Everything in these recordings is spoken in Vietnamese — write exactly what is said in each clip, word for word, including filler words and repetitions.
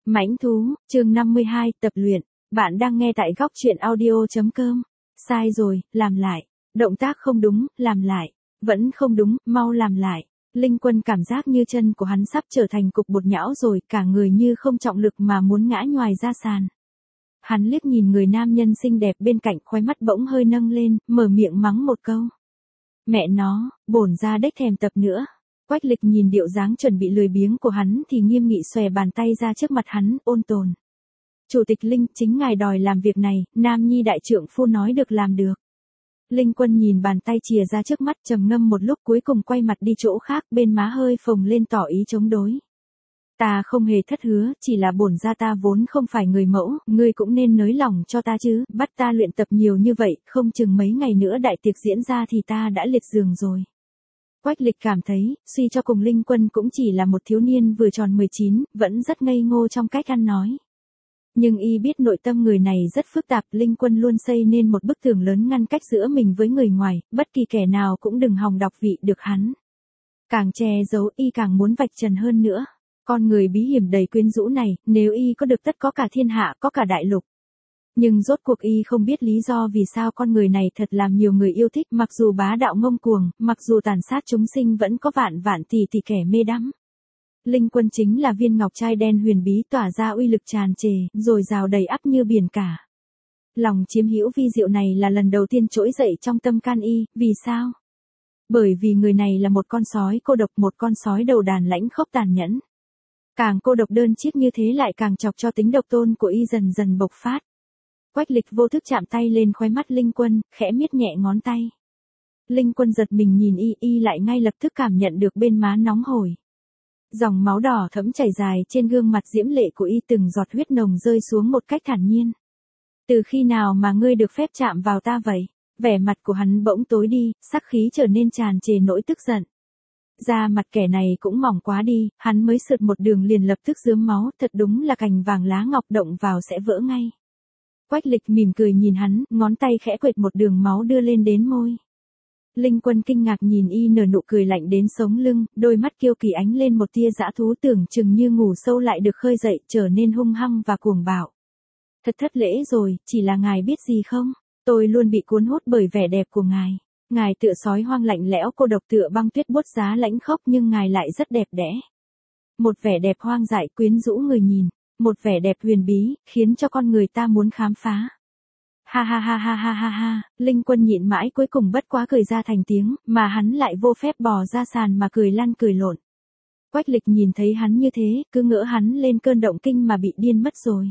Mãnh thú, chương năm mươi hai, tập luyện. Bạn đang nghe tại góc truyện audio chấm com. Sai rồi, làm lại. Động tác không đúng, làm lại. Vẫn không đúng, mau làm lại. Linh Quân cảm giác như chân của hắn sắp trở thành cục bột nhão rồi, cả người như không trọng lực mà muốn ngã nhoài ra sàn. Hắn liếc nhìn người nam nhân xinh đẹp bên cạnh, khóe mắt bỗng hơi nâng lên, mở miệng mắng một câu. Mẹ nó, bổn ra đếch thèm tập nữa. Quách Lịch nhìn điệu dáng chuẩn bị lười biếng của hắn thì nghiêm nghị xòe bàn tay ra trước mặt hắn, ôn tồn. Chủ tịch Linh, chính ngài đòi làm việc này, nam nhi đại trượng phu nói được làm được. Linh Quân nhìn bàn tay chìa ra trước mắt, trầm ngâm một lúc cuối cùng quay mặt đi chỗ khác, bên má hơi phồng lên tỏ ý chống đối. Ta không hề thất hứa, chỉ là bổn ra ta vốn không phải người mẫu, ngươi cũng nên nới lòng cho ta chứ, bắt ta luyện tập nhiều như vậy, không chừng mấy ngày nữa đại tiệc diễn ra thì ta đã liệt giường rồi. Quách Lịch cảm thấy, suy cho cùng Linh Quân cũng chỉ là một thiếu niên vừa tròn mười chín, vẫn rất ngây ngô trong cách ăn nói. Nhưng y biết nội tâm người này rất phức tạp, Linh Quân luôn xây nên một bức tường lớn ngăn cách giữa mình với người ngoài, bất kỳ kẻ nào cũng đừng hòng đọc vị được hắn. Càng che giấu y càng muốn vạch trần hơn nữa. Con người bí hiểm đầy quyến rũ này, nếu y có được tất có cả thiên hạ, có cả đại lục. Nhưng rốt cuộc y không biết lý do vì sao con người này thật làm nhiều người yêu thích, mặc dù bá đạo ngông cuồng, mặc dù tàn sát chúng sinh vẫn có vạn vạn tỷ tỷ kẻ mê đắm. Linh Quân chính là viên ngọc trai đen huyền bí tỏa ra uy lực tràn trề, rồi rào đầy ắp như biển cả. Lòng chiếm hữu vi diệu này là lần đầu tiên trỗi dậy trong tâm can y, vì sao? Bởi vì người này là một con sói cô độc, một con sói đầu đàn lãnh khốc tàn nhẫn. Càng cô độc đơn chiếc như thế lại càng chọc cho tính độc tôn của y dần dần bộc phát. Quách Lịch vô thức chạm tay lên khóe mắt Linh Quân, khẽ miết nhẹ ngón tay. Linh Quân giật mình nhìn y, y lại ngay lập tức cảm nhận được bên má nóng hổi. Dòng máu đỏ thẫm chảy dài trên gương mặt diễm lệ của y, từng giọt huyết nồng rơi xuống một cách thản nhiên. Từ khi nào mà ngươi được phép chạm vào ta vậy? Vẻ mặt của hắn bỗng tối đi, sắc khí trở nên tràn trề nỗi tức giận. Da mặt kẻ này cũng mỏng quá đi, hắn mới sượt một đường liền lập tức rướm máu, thật đúng là cành vàng lá ngọc, động vào sẽ vỡ ngay. Quách Lịch mỉm cười nhìn hắn, ngón tay khẽ quệt một đường máu đưa lên đến môi. Linh Quân kinh ngạc nhìn y nở nụ cười lạnh đến sống lưng, đôi mắt kiêu kỳ ánh lên một tia dã thú, tưởng chừng như ngủ sâu lại được khơi dậy, trở nên hung hăng và cuồng bạo. Thật thất lễ rồi, chỉ là ngài biết gì không? Tôi luôn bị cuốn hút bởi vẻ đẹp của ngài. Ngài tựa sói hoang lạnh lẽo cô độc, tựa băng tuyết buốt giá lãnh khốc, nhưng ngài lại rất đẹp đẽ. Một vẻ đẹp hoang dại quyến rũ người nhìn, một vẻ đẹp huyền bí, khiến cho con người ta muốn khám phá. Ha ha ha ha ha ha ha, Linh Quân nhịn mãi cuối cùng bất quá cười ra thành tiếng, mà hắn lại vô phép bò ra sàn mà cười lăn cười lộn. Quách Lịch nhìn thấy hắn như thế, cứ ngỡ hắn lên cơn động kinh mà bị điên mất rồi.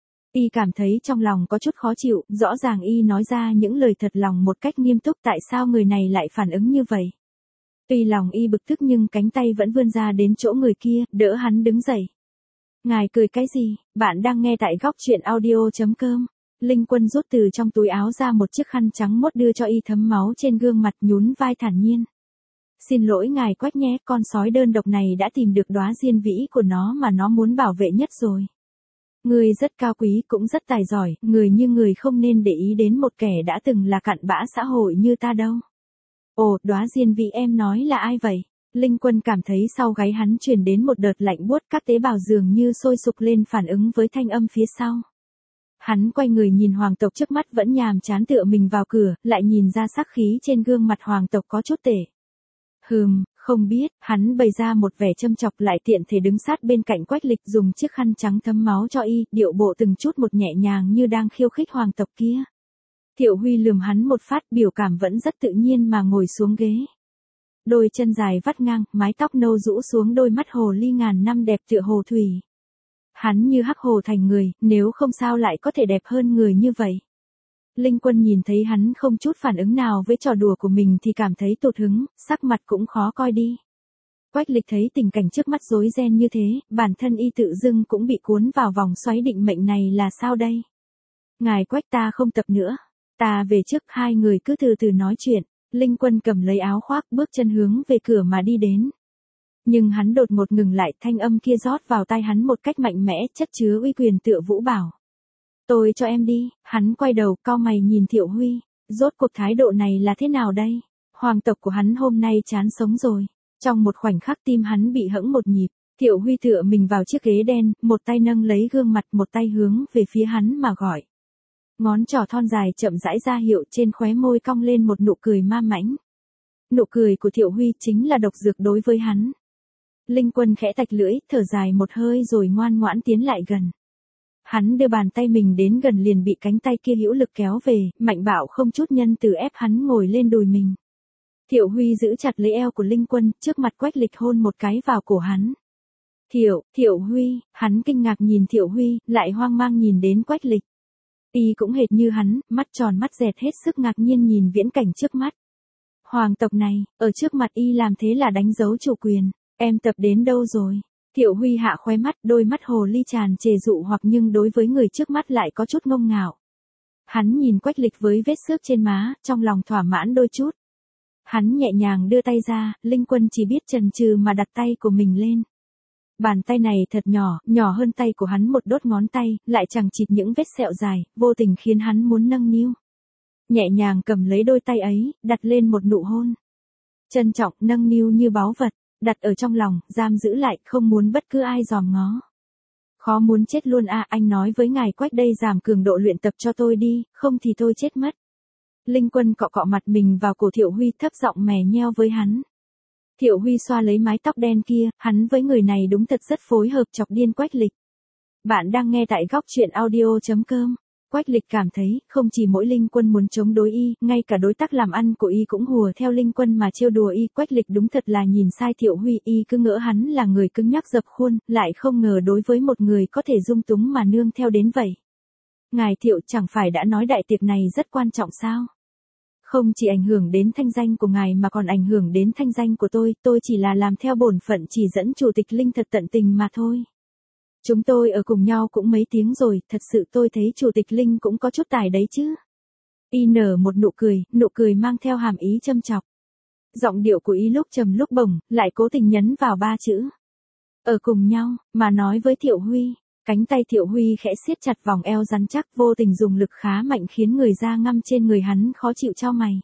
Y cảm thấy trong lòng có chút khó chịu, rõ ràng y nói ra những lời thật lòng một cách nghiêm túc, tại sao người này lại phản ứng như vậy. Tuy lòng y bực tức nhưng cánh tay vẫn vươn ra đến chỗ người kia, đỡ hắn đứng dậy. Ngài cười cái gì? Bạn đang nghe tại góc truyện audio chấm com. Linh Quân rút từ trong túi áo ra một chiếc khăn trắng mốt đưa cho y, thấm máu trên gương mặt, nhún vai thản nhiên. Xin lỗi ngài Quách nhé, con sói đơn độc này đã tìm được đóa diên vĩ của nó mà nó muốn bảo vệ nhất rồi. Người rất cao quý cũng rất tài giỏi, người như người không nên để ý đến một kẻ đã từng là cặn bã xã hội như ta đâu. Ồ, đóa diên vĩ em nói là ai vậy? Linh Quân cảm thấy sau gáy hắn truyền đến một đợt lạnh buốt, các tế bào dường như sôi sục lên phản ứng với thanh âm phía sau. Hắn quay người nhìn hoàng tộc trước mắt vẫn nhàm chán tựa mình vào cửa, lại nhìn ra sắc khí trên gương mặt hoàng tộc có chút tệ. Hừm, không biết, hắn bày ra một vẻ châm chọc, lại tiện thể đứng sát bên cạnh Quách Lịch dùng chiếc khăn trắng thấm máu cho y, điệu bộ từng chút một nhẹ nhàng như đang khiêu khích hoàng tộc kia. Thiệu Huy lườm hắn một phát, biểu cảm vẫn rất tự nhiên mà ngồi xuống ghế. Đôi chân dài vắt ngang, mái tóc nâu rũ xuống đôi mắt hồ ly ngàn năm đẹp tựa hồ thủy. Hắn như hắc hồ thành người, nếu không sao lại có thể đẹp hơn người như vậy. Linh Quân nhìn thấy hắn không chút phản ứng nào với trò đùa của mình thì cảm thấy tụt hứng, sắc mặt cũng khó coi đi. Quách Lịch thấy tình cảnh trước mắt rối ren như thế, bản thân y tự dưng cũng bị cuốn vào vòng xoáy định mệnh này là sao đây? Ngài Quách, ta không tập nữa. Ta về trước, hai người cứ từ từ nói chuyện. Linh Quân cầm lấy áo khoác, bước chân hướng về cửa mà đi đến. Nhưng hắn đột ngột ngừng lại, thanh âm kia rót vào tai hắn một cách mạnh mẽ, chất chứa uy quyền tựa vũ bảo. Tôi cho em đi. Hắn quay đầu, cau mày nhìn Thiệu Huy. Rốt cuộc thái độ này là thế nào đây? Hoàng tộc của hắn hôm nay chán sống rồi. Trong một khoảnh khắc tim hắn bị hẫng một nhịp. Thiệu Huy tựa mình vào chiếc ghế đen, một tay nâng lấy gương mặt, một tay hướng về phía hắn mà gọi. Ngón trỏ thon dài chậm rãi ra hiệu, trên khóe môi cong lên một nụ cười ma mãnh. Nụ cười của Thiệu Huy chính là độc dược đối với hắn. Linh Quân khẽ tạch lưỡi, thở dài một hơi rồi ngoan ngoãn tiến lại gần. Hắn đưa bàn tay mình đến gần liền bị cánh tay kia hữu lực kéo về, mạnh bạo không chút nhân từ ép hắn ngồi lên đùi mình. Thiệu Huy giữ chặt lấy eo của Linh Quân, trước mặt Quách Lịch hôn một cái vào cổ hắn. Thiệu, Thiệu Huy, hắn kinh ngạc nhìn Thiệu Huy, lại hoang mang nhìn đến Quách Lịch. Y cũng hệt như hắn, mắt tròn mắt dẹt hết sức ngạc nhiên nhìn viễn cảnh trước mắt. Hoàng tộc này, ở trước mặt Y làm thế là đánh dấu chủ quyền, em tập đến đâu rồi? Thiệu Huy hạ khóe mắt, đôi mắt hồ ly tràn trề dụ hoặc nhưng đối với người trước mắt lại có chút ngông ngạo. Hắn nhìn Quách Lịch với vết xước trên má, trong lòng thỏa mãn đôi chút. Hắn nhẹ nhàng đưa tay ra, Linh Quân chỉ biết chần chừ mà đặt tay của mình lên. Bàn tay này thật nhỏ, nhỏ hơn tay của hắn một đốt ngón tay, lại chẳng chịt những vết sẹo dài, vô tình khiến hắn muốn nâng niu. Nhẹ nhàng cầm lấy đôi tay ấy, đặt lên một nụ hôn. Trân trọng, nâng niu như báu vật, đặt ở trong lòng, giam giữ lại, không muốn bất cứ ai dòm ngó. Khó muốn chết luôn à, anh nói với ngài Quách đây giảm cường độ luyện tập cho tôi đi, không thì tôi chết mất. Linh Quân cọ cọ mặt mình vào cổ Thiệu Huy, thấp giọng mè nheo với hắn. Thiệu Huy xoa lấy mái tóc đen kia, hắn với người này đúng thật rất phối hợp, chọc điên Quách Lịch. Bạn đang nghe tại góc truyện audio chấm com. Quách Lịch cảm thấy, không chỉ mỗi Linh Quân muốn chống đối Y, ngay cả đối tác làm ăn của Y cũng hùa theo Linh Quân mà trêu đùa Y. Quách Lịch đúng thật là nhìn sai Thiệu Huy, Y cứ ngỡ hắn là người cứng nhắc dập khuôn, lại không ngờ đối với một người có thể dung túng mà nương theo đến vậy. Ngài Thiệu chẳng phải đã nói đại tiệc này rất quan trọng sao? Không chỉ ảnh hưởng đến thanh danh của ngài mà còn ảnh hưởng đến thanh danh của tôi, tôi chỉ là làm theo bổn phận chỉ dẫn Chủ tịch Linh thật tận tình mà thôi. Chúng tôi ở cùng nhau cũng mấy tiếng rồi, thật sự tôi thấy Chủ tịch Linh cũng có chút tài đấy chứ. Y nở một nụ cười, nụ cười mang theo hàm ý châm chọc. Giọng điệu của Y lúc trầm lúc bổng, lại cố tình nhấn vào ba chữ. Ở cùng nhau, mà nói với Thiệu Huy. Cánh tay Thiệu Huy khẽ siết chặt vòng eo rắn chắc, vô tình dùng lực khá mạnh khiến người da ngăm trên người hắn khó chịu chau mày.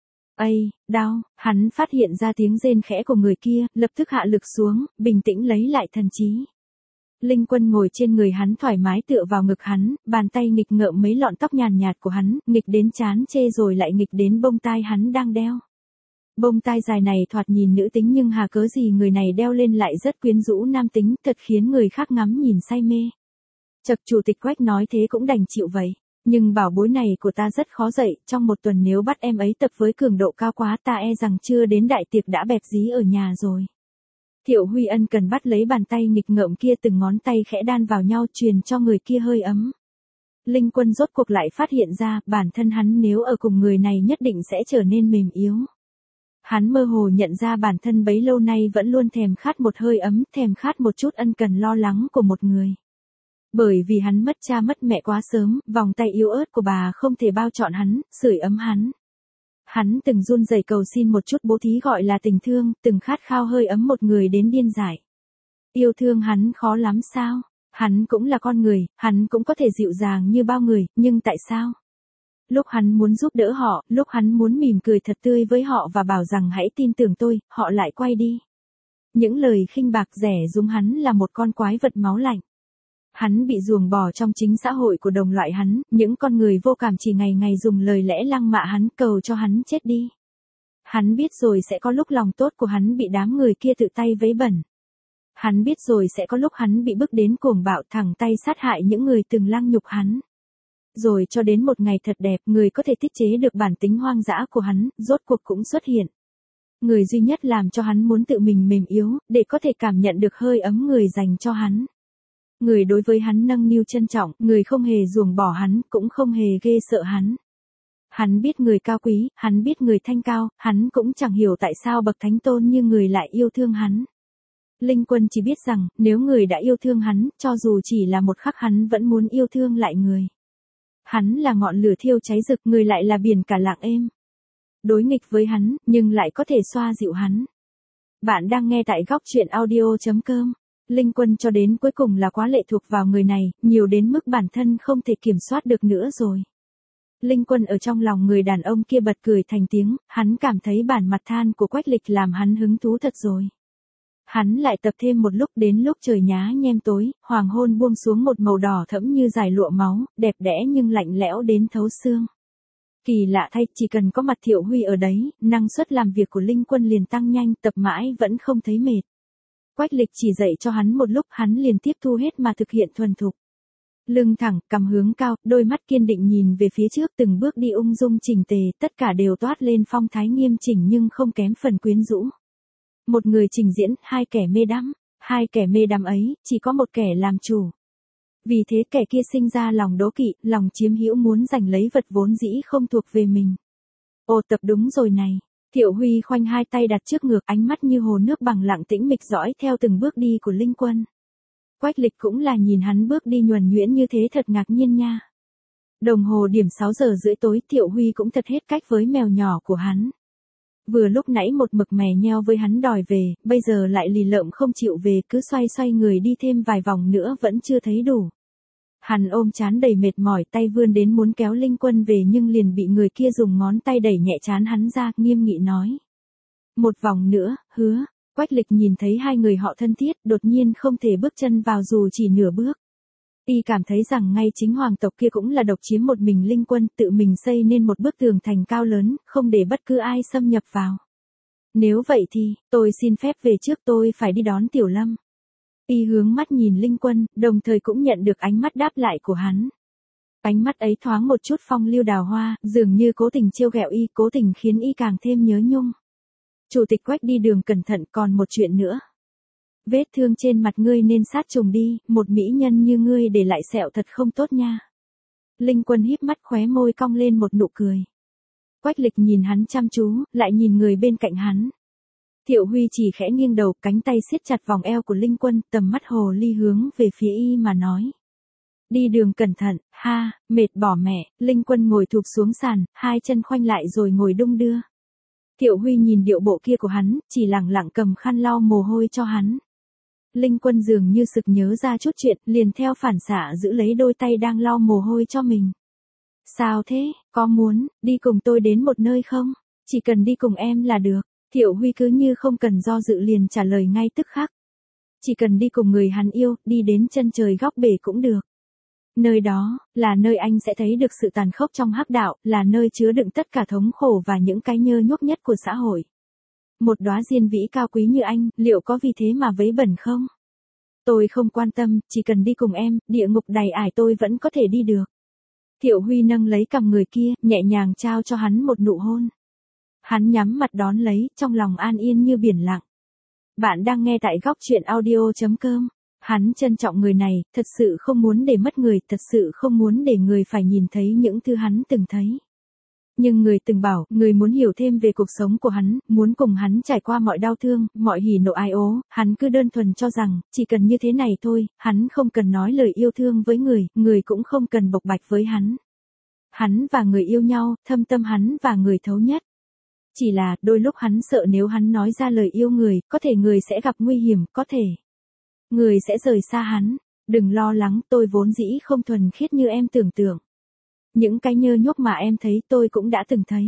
Ây, đau, hắn phát hiện ra tiếng rên khẽ của người kia, lập tức hạ lực xuống, bình tĩnh lấy lại thần trí. Linh Quân ngồi trên người hắn thoải mái tựa vào ngực hắn, bàn tay nghịch ngợm mấy lọn tóc nhàn nhạt của hắn, nghịch đến trán chê rồi lại nghịch đến bông tai hắn đang đeo. Bông tai dài này thoạt nhìn nữ tính nhưng hà cớ gì người này đeo lên lại rất quyến rũ nam tính, thật khiến người khác ngắm nhìn say mê. Chật, Chủ tịch Quách nói thế cũng đành chịu vậy. Nhưng bảo bối này của ta rất khó dạy, trong một tuần nếu bắt em ấy tập với cường độ cao quá ta e rằng chưa đến đại tiệc đã bẹp dí ở nhà rồi. Thiệu Huy ân cần bắt lấy bàn tay nghịch ngợm kia, từng ngón tay khẽ đan vào nhau truyền cho người kia hơi ấm. Linh Quân rốt cuộc lại phát hiện ra bản thân hắn nếu ở cùng người này nhất định sẽ trở nên mềm yếu. Hắn mơ hồ nhận ra bản thân bấy lâu nay vẫn luôn thèm khát một hơi ấm, thèm khát một chút ân cần lo lắng của một người. Bởi vì hắn mất cha mất mẹ quá sớm, vòng tay yếu ớt của bà không thể bao trọn hắn, sưởi ấm hắn. Hắn từng run rẩy cầu xin một chút bố thí gọi là tình thương, từng khát khao hơi ấm một người đến điên dại. Yêu thương hắn khó lắm sao? Hắn cũng là con người, hắn cũng có thể dịu dàng như bao người, nhưng tại sao? Lúc hắn muốn giúp đỡ họ, lúc hắn muốn mỉm cười thật tươi với họ và bảo rằng hãy tin tưởng tôi, họ lại quay đi. Những lời khinh bạc rẻ rúng hắn là một con quái vật máu lạnh. Hắn bị ruồng bỏ trong chính xã hội của đồng loại hắn, những con người vô cảm chỉ ngày ngày dùng lời lẽ lăng mạ hắn, cầu cho hắn chết đi. Hắn biết rồi sẽ có lúc lòng tốt của hắn bị đám người kia tự tay vấy bẩn. Hắn biết rồi sẽ có lúc hắn bị bức đến cuồng bạo thẳng tay sát hại những người từng lăng nhục hắn. Rồi cho đến một ngày thật đẹp, người có thể tiết chế được bản tính hoang dã của hắn, rốt cuộc cũng xuất hiện. Người duy nhất làm cho hắn muốn tự mình mềm yếu, để có thể cảm nhận được hơi ấm người dành cho hắn. Người đối với hắn nâng niu trân trọng, người không hề ruồng bỏ hắn, cũng không hề ghê sợ hắn. Hắn biết người cao quý, hắn biết người thanh cao, hắn cũng chẳng hiểu tại sao bậc thánh tôn như người lại yêu thương hắn. Linh Quân chỉ biết rằng, nếu người đã yêu thương hắn, cho dù chỉ là một khắc hắn vẫn muốn yêu thương lại người. Hắn là ngọn lửa thiêu cháy rực, người lại là biển cả lặng êm. Đối nghịch với hắn, nhưng lại có thể xoa dịu hắn. Bạn đang nghe tại góc truyện audio chấm com. Linh Quân cho đến cuối cùng là quá lệ thuộc vào người này, nhiều đến mức bản thân không thể kiểm soát được nữa rồi. Linh Quân ở trong lòng người đàn ông kia bật cười thành tiếng, hắn cảm thấy bản mặt than của Quách Lịch làm hắn hứng thú thật rồi. Hắn lại tập thêm một lúc, đến lúc trời nhá nhem tối, hoàng hôn buông xuống một màu đỏ thẫm như dải lụa máu, đẹp đẽ nhưng lạnh lẽo đến thấu xương. Kỳ lạ thay, chỉ cần có mặt Thiệu Huy ở đấy, năng suất làm việc của Linh Quân liền tăng nhanh, tập mãi vẫn không thấy mệt. Quách Lịch chỉ dạy cho hắn một lúc, hắn liền tiếp thu hết mà thực hiện thuần thục. Lưng thẳng, cằm hướng cao, đôi mắt kiên định nhìn về phía trước, từng bước đi ung dung chỉnh tề, tất cả đều toát lên phong thái nghiêm chỉnh nhưng không kém phần quyến rũ. Một người trình diễn, hai kẻ mê đắm, hai kẻ mê đắm ấy, chỉ có một kẻ làm chủ. Vì thế kẻ kia sinh ra lòng đố kỵ, lòng chiếm hữu muốn giành lấy vật vốn dĩ không thuộc về mình. Ồ, tập đúng rồi này. Thiệu Huy khoanh hai tay đặt trước ngực, ánh mắt như hồ nước bằng lặng tĩnh mịch dõi theo từng bước đi của Linh Quân. Quách Lịch cũng là nhìn hắn bước đi nhuần nhuyễn như thế thật ngạc nhiên nha. Đồng hồ điểm sáu giờ rưỡi tối, Thiệu Huy cũng thật hết cách với mèo nhỏ của hắn. Vừa lúc nãy một mực mè nheo với hắn đòi về, bây giờ lại lì lợm không chịu về, cứ xoay xoay người đi thêm vài vòng nữa vẫn chưa thấy đủ. Hắn ôm trán đầy mệt mỏi, tay vươn đến muốn kéo Linh Quân về nhưng liền bị người kia dùng ngón tay đẩy nhẹ trán hắn ra, nghiêm nghị nói. Một vòng nữa, hứa. Quách Lịch nhìn thấy hai người họ thân thiết, đột nhiên không thể bước chân vào dù chỉ nửa bước. Y cảm thấy rằng ngay chính hoàng tộc kia cũng là độc chiếm một mình Linh Quân, tự mình xây nên một bức tường thành cao lớn, không để bất cứ ai xâm nhập vào. Nếu vậy thì, tôi xin phép về trước, tôi phải đi đón Tiểu Lâm. Y hướng mắt nhìn Linh Quân, đồng thời cũng nhận được ánh mắt đáp lại của hắn. Ánh mắt ấy thoáng một chút phong lưu đào hoa, dường như cố tình trêu ghẹo Y, cố tình khiến Y càng thêm nhớ nhung. Chủ tịch Quách đi đường cẩn thận, còn một chuyện nữa. Vết thương trên mặt ngươi nên sát trùng đi, một mỹ nhân như ngươi để lại sẹo thật không tốt nha. Linh Quân híp mắt, khóe môi cong lên một nụ cười. Quách Lịch nhìn hắn chăm chú, lại nhìn người bên cạnh hắn. Thiệu Huy chỉ khẽ nghiêng đầu, cánh tay siết chặt vòng eo của Linh Quân, tầm mắt hồ ly hướng về phía Y mà nói. Đi đường cẩn thận, ha, mệt bỏ mẹ. Linh Quân ngồi thụp xuống sàn, hai chân khoanh lại rồi ngồi đung đưa. Thiệu Huy nhìn điệu bộ kia của hắn, chỉ lẳng lặng cầm khăn lau mồ hôi cho hắn. Linh Quân dường như sực nhớ ra chút chuyện, liền theo phản xạ giữ lấy đôi tay đang lau mồ hôi cho mình. Sao thế, có muốn đi cùng tôi đến một nơi không? Chỉ cần đi cùng em là được. Thiệu Huy cứ như không cần do dự liền trả lời ngay tức khắc. Chỉ cần đi cùng người hắn yêu, đi đến chân trời góc bể cũng được. Nơi đó, là nơi anh sẽ thấy được sự tàn khốc trong hắc đạo, là nơi chứa đựng tất cả thống khổ và những cái nhơ nhuốc nhất của xã hội. Một đóa diên vĩ cao quý như anh, liệu có vì thế mà vấy bẩn không? Tôi không quan tâm, chỉ cần đi cùng em, địa ngục đầy ải tôi vẫn có thể đi được. Thiệu Huy nâng lấy cằm người kia, nhẹ nhàng trao cho hắn một nụ hôn. Hắn nhắm mặt đón lấy, trong lòng an yên như biển lặng. Bạn đang nghe tại góc truyện audio chấm com. Hắn trân trọng người này, thật sự không muốn để mất người, thật sự không muốn để người phải nhìn thấy những thứ hắn từng thấy. Nhưng người từng bảo, người muốn hiểu thêm về cuộc sống của hắn, muốn cùng hắn trải qua mọi đau thương, mọi hỉ nộ ai ố, hắn cứ đơn thuần cho rằng, chỉ cần như thế này thôi, hắn không cần nói lời yêu thương với người, người cũng không cần bộc bạch với hắn. Hắn và người yêu nhau, thâm tâm hắn và người thấu nhất. Chỉ là, đôi lúc hắn sợ nếu hắn nói ra lời yêu người, có thể người sẽ gặp nguy hiểm, có thể người sẽ rời xa hắn. Đừng lo lắng, tôi vốn dĩ không thuần khiết như em tưởng tượng. Những cái nhơ nhuốc mà em thấy tôi cũng đã từng thấy.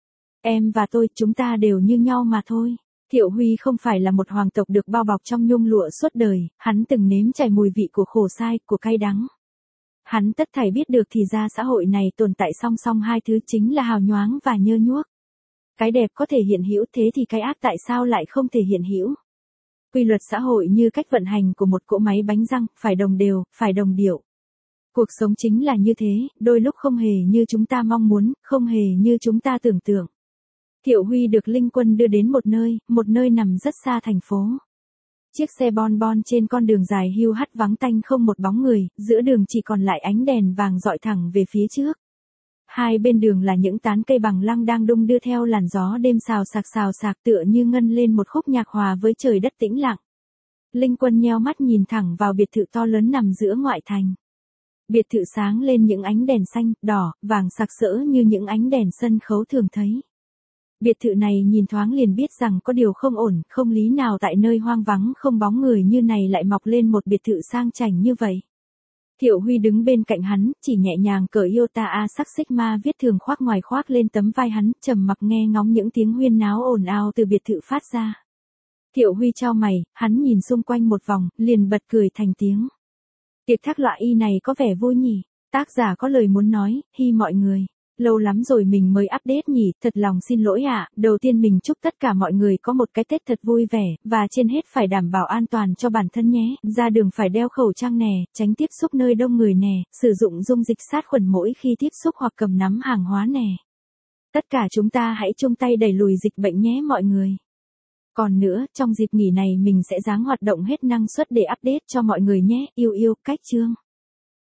Em và tôi, chúng ta đều như nhau mà thôi. Thiệu Huy không phải là một hoàng tộc được bao bọc trong nhung lụa suốt đời, hắn từng nếm trải mùi vị của khổ sai, của cay đắng. Hắn tất thảy biết được thì ra xã hội này tồn tại song song hai thứ chính là hào nhoáng và nhơ nhuốc. Cái đẹp có thể hiện hữu, thế thì cái ác tại sao lại không thể hiện hữu? Quy luật xã hội như cách vận hành của một cỗ máy bánh răng, phải đồng đều, phải đồng điệu. Cuộc sống chính là như thế, đôi lúc không hề như chúng ta mong muốn, không hề như chúng ta tưởng tượng. Thiệu Huy được Linh Quân đưa đến một nơi, một nơi nằm rất xa thành phố. Chiếc xe bon bon trên con đường dài hiu hắt vắng tanh không một bóng người, giữa đường chỉ còn lại ánh đèn vàng dọi thẳng về phía trước. Hai bên đường là những tán cây bằng lăng đang đung đưa theo làn gió đêm xào xạc xào xạc tựa như ngân lên một khúc nhạc hòa với trời đất tĩnh lặng. Linh Quân nheo mắt nhìn thẳng vào biệt thự to lớn nằm giữa ngoại thành. Biệt thự sáng lên những ánh đèn xanh, đỏ, vàng sặc sỡ như những ánh đèn sân khấu thường thấy. Biệt thự này nhìn thoáng liền biết rằng có điều không ổn, không lý nào tại nơi hoang vắng không bóng người như này lại mọc lên một biệt thự sang chảnh như vậy. Thiệu Huy đứng bên cạnh hắn, chỉ nhẹ nhàng cởi Iota A sắc Sigma viết thường khoác ngoài khoác lên tấm vai hắn, trầm mặc nghe ngóng những tiếng huyên náo ồn ào từ biệt thự phát ra. Thiệu Huy chau mày, hắn nhìn xung quanh một vòng, liền bật cười thành tiếng. Tiệc thác loại y này có vẻ vui nhỉ, tác giả có lời muốn nói, hi mọi người. Lâu lắm rồi mình mới update nhỉ, thật lòng xin lỗi ạ, đầu tiên mình chúc tất cả mọi người có một cái Tết thật vui vẻ, và trên hết phải đảm bảo an toàn cho bản thân nhé, ra đường phải đeo khẩu trang nè, tránh tiếp xúc nơi đông người nè, sử dụng dung dịch sát khuẩn mỗi khi tiếp xúc hoặc cầm nắm hàng hóa nè. Tất cả chúng ta hãy chung tay đẩy lùi dịch bệnh nhé mọi người. Còn nữa, trong dịp nghỉ này mình sẽ ráng hoạt động hết năng suất để update cho mọi người nhé, yêu yêu, cách chương.